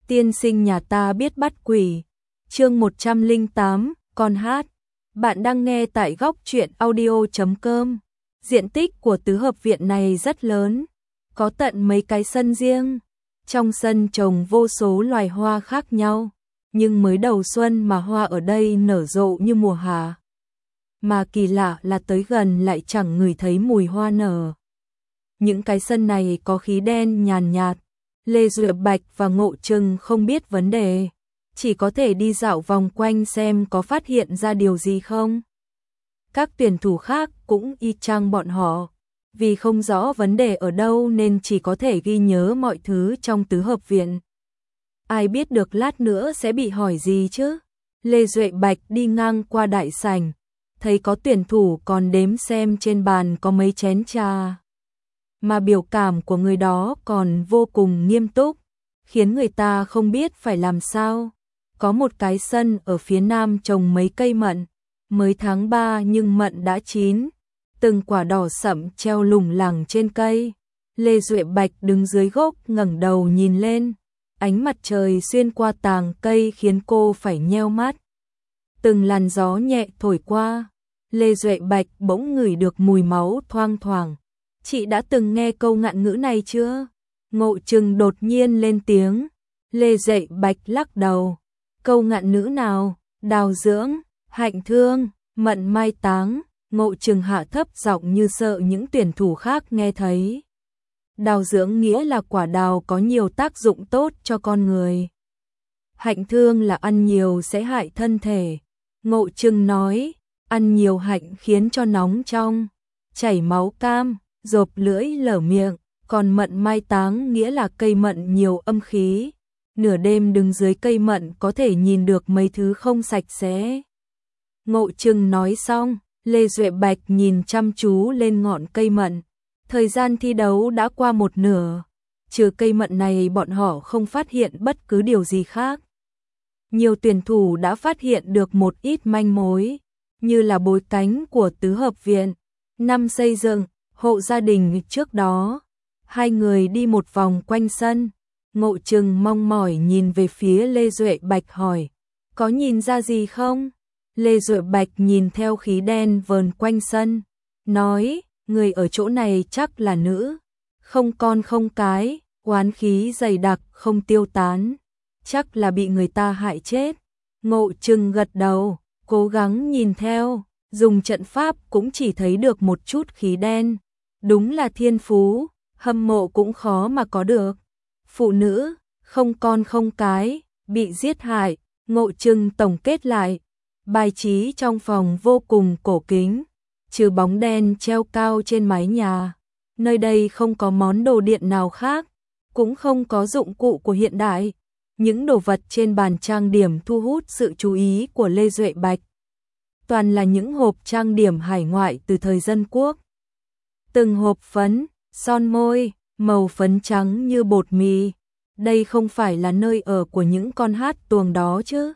Tiên sinh nhà ta biết bắt quỷ. Chương 108, con hát. Bạn đang nghe tại góc truyện audio.com. Diện tích của tứ hợp viện này rất lớn, có tận mấy cái sân riêng. Trong sân trồng vô số loài hoa khác nhau, nhưng mới đầu xuân mà hoa ở đây nở rộ như mùa hạ. Mà kỳ lạ là tới gần lại chẳng ngửi thấy mùi hoa nở. Những cái sân này có khí đen nhàn nhạt. Lê Duệ Bạch và Ngộ Trừng không biết vấn đề, chỉ có thể đi dạo vòng quanh xem có phát hiện ra điều gì không. Các tuyển thủ khác cũng y chang bọn họ, vì không rõ vấn đề ở đâu nên chỉ có thể ghi nhớ mọi thứ trong tứ hợp viện. Ai biết được lát nữa sẽ bị hỏi gì chứ? Lê Duệ Bạch đi ngang qua đại sảnh, thấy có tuyển thủ còn đếm xem trên bàn có mấy chén trà. Mà biểu cảm của người đó còn vô cùng nghiêm túc, khiến người ta không biết phải làm sao. Có một cái sân ở phía nam trồng mấy cây mận, mới tháng 3 nhưng mận đã chín, từng quả đỏ sậm treo lủng lẳng trên cây. Lê Duệ Bạch đứng dưới gốc ngẩng đầu nhìn lên, ánh mặt trời xuyên qua tàng cây khiến cô phải nheo mắt. Từng làn gió nhẹ thổi qua, Lê Duệ Bạch bỗng ngửi được mùi máu thoang thoảng. Chị đã từng nghe câu ngạn ngữ này chưa? Ngộ Trừng đột nhiên lên tiếng. Lê Duệ Bạch lắc đầu. Câu ngạn ngữ nào? Đào dưỡng, hạnh thương, mận mai táng. Ngộ Trừng hạ thấp giọng như sợ những tuyển thủ khác nghe thấy. Đào dưỡng nghĩa là quả đào có nhiều tác dụng tốt cho con người. Hạnh thương là ăn nhiều sẽ hại thân thể. Ngộ Trừng nói, ăn nhiều hạnh khiến cho nóng trong, chảy máu cam, rộp lưỡi lở miệng, còn mận mai táng nghĩa là cây mận nhiều âm khí. Nửa đêm đứng dưới cây mận có thể nhìn được mấy thứ không sạch sẽ. Ngộ Trừng nói xong, Lê Duệ Bạch nhìn chăm chú lên ngọn cây mận. Thời gian thi đấu đã qua một nửa, trừ cây mận này bọn họ không phát hiện bất cứ điều gì khác. Nhiều tuyển thủ đã phát hiện được một ít manh mối, như là bối cánh của tứ hợp viện, năm xây dựng, hộ gia đình trước đó. Hai người đi một vòng quanh sân. Ngộ Trừng mong mỏi nhìn về phía Lê Duệ Bạch hỏi, có nhìn ra gì không? Lê Duệ Bạch nhìn theo khí đen vờn quanh sân, nói, người ở chỗ này chắc là nữ, không con không cái, oán khí dày đặc không tiêu tán, chắc là bị người ta hại chết. Ngộ Trừng gật đầu, cố gắng nhìn theo, dùng trận pháp cũng chỉ thấy được một chút khí đen. Đúng là thiên phú, hâm mộ cũng khó mà có được. Phụ nữ, không con không cái, bị giết hại. Ngộ Trừng tổng kết lại, bài trí trong phòng vô cùng cổ kính, trừ bóng đèn treo cao trên mái nhà. Nơi đây không có món đồ điện nào khác, cũng không có dụng cụ của hiện đại. Những đồ vật trên bàn trang điểm thu hút sự chú ý của Lê Duệ Bạch. Toàn là những hộp trang điểm hải ngoại từ thời Dân Quốc. Từng hộp phấn, son môi, màu phấn trắng như bột mì. Đây không phải là nơi ở của những con hát tuồng đó chứ?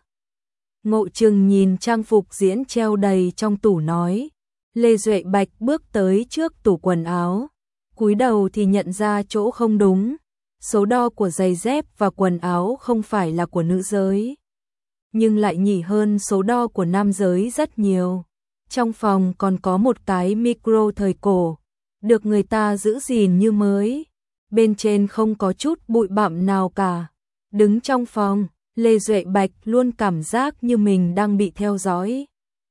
Ngộ Trừng nhìn trang phục diễn treo đầy trong tủ nói. Lê Duệ Bạch bước tới trước tủ quần áo, cúi đầu thì nhận ra chỗ không đúng. Số đo của giày dép và quần áo không phải là của nữ giới, nhưng lại nhỉ hơn số đo của nam giới rất nhiều. Trong phòng còn có một cái micro thời cổ, được người ta giữ gìn như mới. Bên trên không có chút bụi bặm nào cả. Đứng trong phòng, Lê Duệ Bạch luôn cảm giác như mình đang bị theo dõi.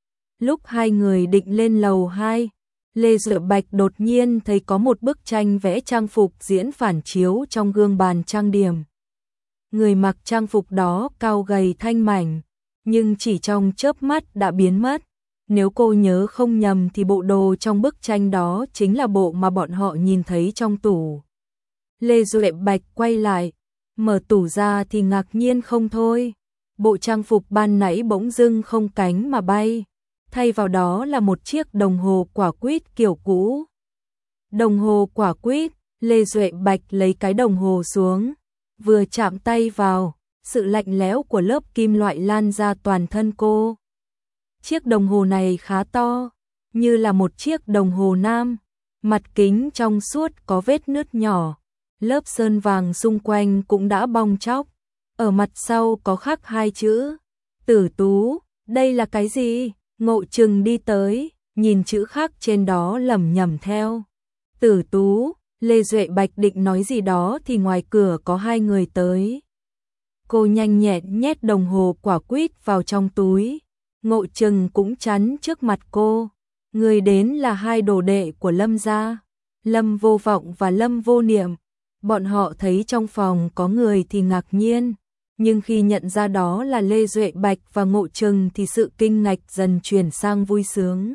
Lúc hai người định lên lầu 2, Lê Duệ Bạch đột nhiên thấy có một bức tranh vẽ trang phục diễn phản chiếu trong gương bàn trang điểm. Người mặc trang phục đó cao gầy thanh mảnh, nhưng chỉ trong chớp mắt đã biến mất. Nếu cô nhớ không nhầm thì bộ đồ trong bức tranh đó chính là bộ mà bọn họ nhìn thấy trong tủ. Lê Duệ Bạch quay lại, mở tủ ra thì ngạc nhiên không thôi. Bộ trang phục ban nãy bỗng dưng không cánh mà bay, thay vào đó là một chiếc đồng hồ quả quýt kiểu cũ. Đồng hồ quả quýt, Lê Duệ Bạch lấy cái đồng hồ xuống, vừa chạm tay vào, sự lạnh lẽo của lớp kim loại lan ra toàn thân cô. Chiếc đồng hồ này khá to, như là một chiếc đồng hồ nam, mặt kính trong suốt có vết nứt nhỏ, lớp sơn vàng xung quanh cũng đã bong tróc. ở mặt sau có khắc hai chữ Tử Tú. Đây là cái gì? Ngộ Trừng đi tới, nhìn chữ khắc trên đó lẩm nhẩm theo. Tử Tú. Lê Duệ Bạch định nói gì đó thì ngoài cửa có hai người tới. Cô nhanh nhẹn nhét đồng hồ quả quýt vào trong túi. Ngộ Trừng cũng chắn trước mặt cô. Người đến là hai đồ đệ của Lâm gia, Lâm Vô Vọng và Lâm Vô Niệm. Bọn họ thấy trong phòng có người thì ngạc nhiên, nhưng khi nhận ra đó là Lê Duệ Bạch và Ngộ Trừng thì sự kinh ngạc dần chuyển sang vui sướng.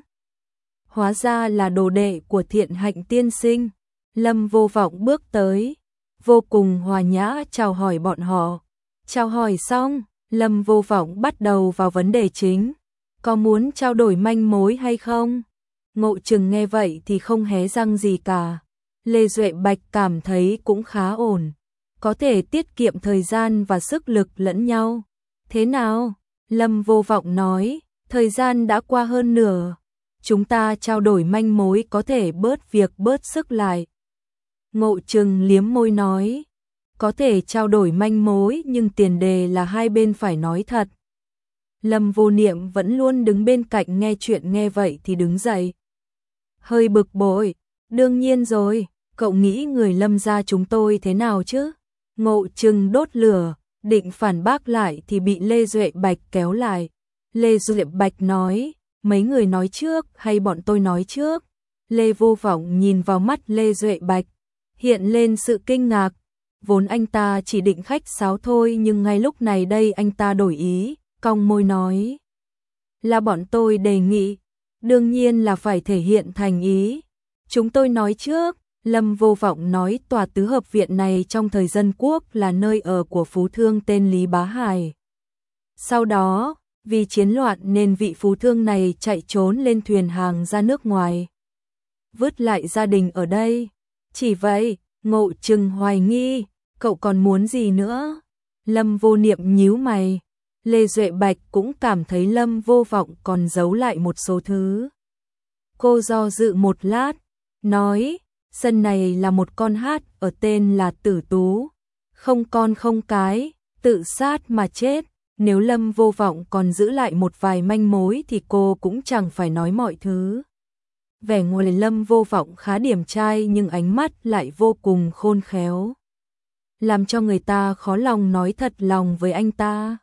Hóa ra là đồ đệ của Thiện Hạnh tiên sinh. Lâm Vô Vọng bước tới, vô cùng hòa nhã chào hỏi bọn họ. Chào hỏi xong, Lâm Vô Vọng bắt đầu vào vấn đề chính. Có muốn trao đổi manh mối hay không? Ngộ Trừng nghe vậy thì không hé răng gì cả. Lê Duệ Bạch cảm thấy cũng khá ổn, có thể tiết kiệm thời gian và sức lực lẫn nhau. Thế nào? Lâm Vô Vọng nói, thời gian đã qua hơn nửa, chúng ta trao đổi manh mối có thể bớt việc bớt sức lại. Ngộ Trừng liếm môi nói, có thể trao đổi manh mối nhưng tiền đề là hai bên phải nói thật. Lâm Vô Niệm vẫn luôn đứng bên cạnh nghe chuyện, nghe vậy thì đứng dậy. Hơi bực bội, đương nhiên rồi, cậu nghĩ người Lâm gia chúng tôi thế nào chứ? Ngộ Trừng đốt lửa, định phản bác lại thì bị Lê Duệ Bạch kéo lại. Lê Duệ Bạch nói, mấy người nói trước hay bọn tôi nói trước? Lê Vô Vọng nhìn vào mắt Lê Duệ Bạch, hiện lên sự kinh ngạc. Vốn anh ta chỉ định khách sáo thôi nhưng ngay lúc này đây anh ta đổi ý, cong môi nói. Là bọn tôi đề nghị, đương nhiên là phải thể hiện thành ý. Chúng tôi nói trước. Lâm Vô Vọng nói tòa tứ hợp viện này trong thời Dân Quốc là nơi ở của phú thương tên Lý Bá Hải. Sau đó, vì chiến loạn nên vị phú thương này chạy trốn lên thuyền hàng ra nước ngoài, vứt lại gia đình ở đây. Chỉ vậy, Ngộ Trừng hoài nghi, cậu còn muốn gì nữa? Lâm Vô Niệm nhíu mày. Lê Duệ Bạch cũng cảm thấy Lâm Vô Vọng còn giấu lại một số thứ. Cô do dự một lát, nói, sân này là một con hát ở tên là Tử Tú, không con không cái, tự sát mà chết. Nếu Lâm Vô Vọng còn giữ lại một vài manh mối thì cô cũng chẳng phải nói mọi thứ. Vẻ ngoài Lâm Vô Vọng khá điềm trai nhưng ánh mắt lại vô cùng khôn khéo, làm cho người ta khó lòng nói thật lòng với anh ta.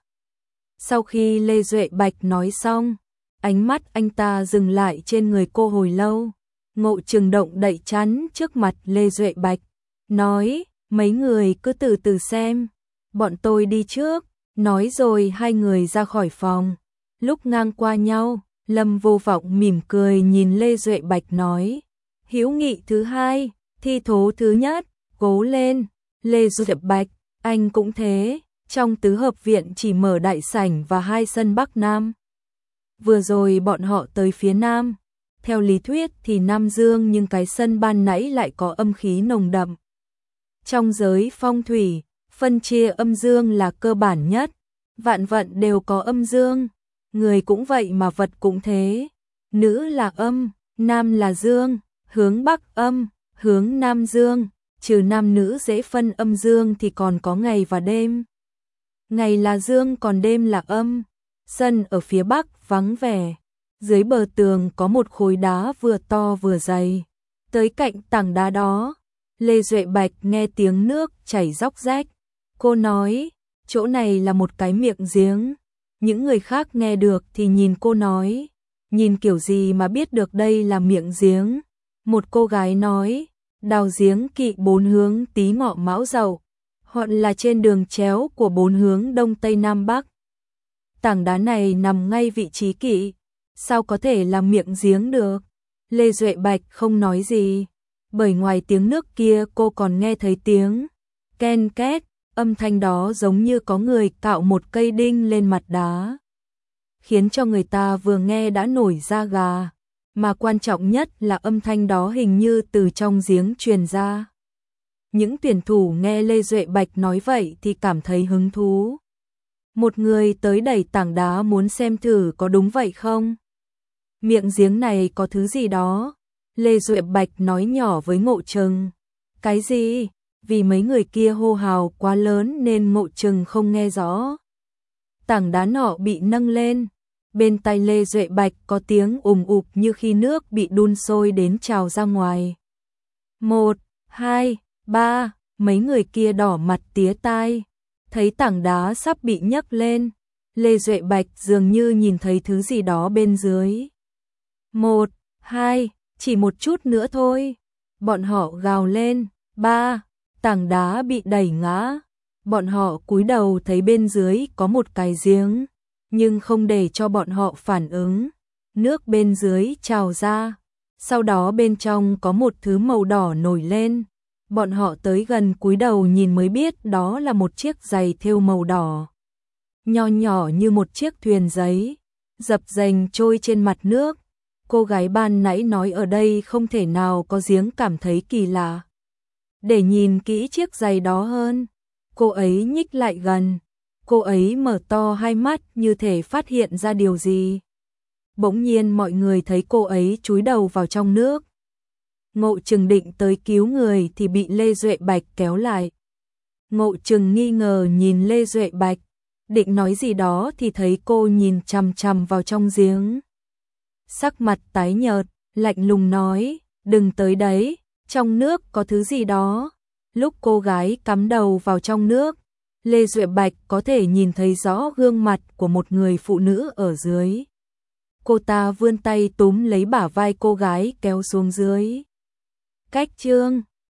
Sau khi Lê Duệ Bạch nói xong, ánh mắt anh ta dừng lại trên người cô hồi lâu. Ngộ Trừng động đậy chắn trước mặt Lê Duệ Bạch, nói, mấy người cứ từ từ xem, bọn tôi đi trước. Nói rồi hai người ra khỏi phòng. Lúc ngang qua nhau, Lâm Vô Vọng mỉm cười nhìn Lê Duệ Bạch nói, hữu nghị thứ hai, thi thố thứ nhất, cố lên. Lê Duệ Bạch, anh cũng thế. Trong tứ hợp viện chỉ mở đại sảnh và hai sân Bắc Nam. Vừa rồi bọn họ tới phía Nam. Theo lý thuyết thì Nam Dương nhưng cái sân ban nãy lại có âm khí nồng đậm. Trong giới phong thủy, phân chia âm dương là cơ bản nhất. Vạn vận đều có âm dương. Người cũng vậy mà vật cũng thế. Nữ là âm, nam là dương, hướng Bắc âm, hướng Nam dương. Trừ nam nữ dễ phân âm dương thì còn có ngày và đêm. Ngày là dương còn đêm là âm. Sân ở phía Bắc vắng vẻ. Dưới bờ tường có một khối đá vừa to vừa dày. Tới cạnh tảng đá đó, Lê Duệ Bạch nghe tiếng nước chảy róc rách. Cô nói, chỗ này là một cái miệng giếng. Những người khác nghe được thì nhìn cô nói, nhìn kiểu gì mà biết được đây là miệng giếng. Một cô gái nói, đào giếng kỵ bốn hướng Tý Ngọ Mão Dậu, hoặc là trên đường chéo của bốn hướng Đông Tây Nam Bắc. Tảng đá này nằm ngay vị trí kỵ, sao có thể là miệng giếng được? Lê Duệ Bạch không nói gì, bởi ngoài tiếng nước kia cô còn nghe thấy tiếng ken két, âm thanh đó giống như có người cạo một cây đinh lên mặt đá, khiến cho người ta vừa nghe đã nổi da gà, mà quan trọng nhất là âm thanh đó hình như từ trong giếng truyền ra. Những tuyển thủ nghe Lê Duệ Bạch nói vậy thì cảm thấy hứng thú. Một người tới đẩy tảng đá muốn xem thử có đúng vậy không. Miệng giếng này có thứ gì đó. Lê Duệ Bạch nói nhỏ với Ngộ Trừng. Cái gì? vì mấy người kia hô hào quá lớn nên Ngộ Trừng không nghe rõ. Tảng đá nọ bị nâng lên, bên tai Lê Duệ Bạch có tiếng ùm ụp như khi nước bị đun sôi đến trào ra ngoài. 1, 2, 3, mấy người kia đỏ mặt tía tai, thấy tảng đá sắp bị nhấc lên, Lê Duệ Bạch dường như nhìn thấy thứ gì đó bên dưới. 1, 2, chỉ một chút nữa thôi. Bọn họ gào lên. 3, tảng đá bị đẩy ngã. Bọn họ cúi đầu thấy bên dưới có một cái giếng, nhưng không để cho bọn họ phản ứng. Nước bên dưới trào ra, sau đó bên trong có một thứ màu đỏ nổi lên. Bọn họ tới gần cúi đầu nhìn mới biết đó là một chiếc giày thêu màu đỏ. Nho nhỏ như một chiếc thuyền giấy, dập dềnh trôi trên mặt nước. Cô gái ban nãy nói ở đây không thể nào có giếng cảm thấy kỳ lạ. Để nhìn kỹ chiếc giày đó hơn, cô ấy nhích lại gần. Cô ấy mở to hai mắt như thể phát hiện ra điều gì. Bỗng nhiên mọi người thấy cô ấy chúi đầu vào trong nước. Ngộ Trừng định tới cứu người thì bị Lê Duệ Bạch kéo lại. Ngộ Trừng nghi ngờ nhìn Lê Duệ Bạch, định nói gì đó thì thấy cô nhìn chằm chằm vào trong giếng. Sắc mặt tái nhợt, lạnh lùng nói, đừng tới đấy, trong nước có thứ gì đó. Lúc cô gái cắm đầu vào trong nước, Lê Duệ Bạch có thể nhìn thấy rõ gương mặt của một người phụ nữ ở dưới. Cô ta vươn tay túm lấy bả vai cô gái kéo xuống dưới. Cách chương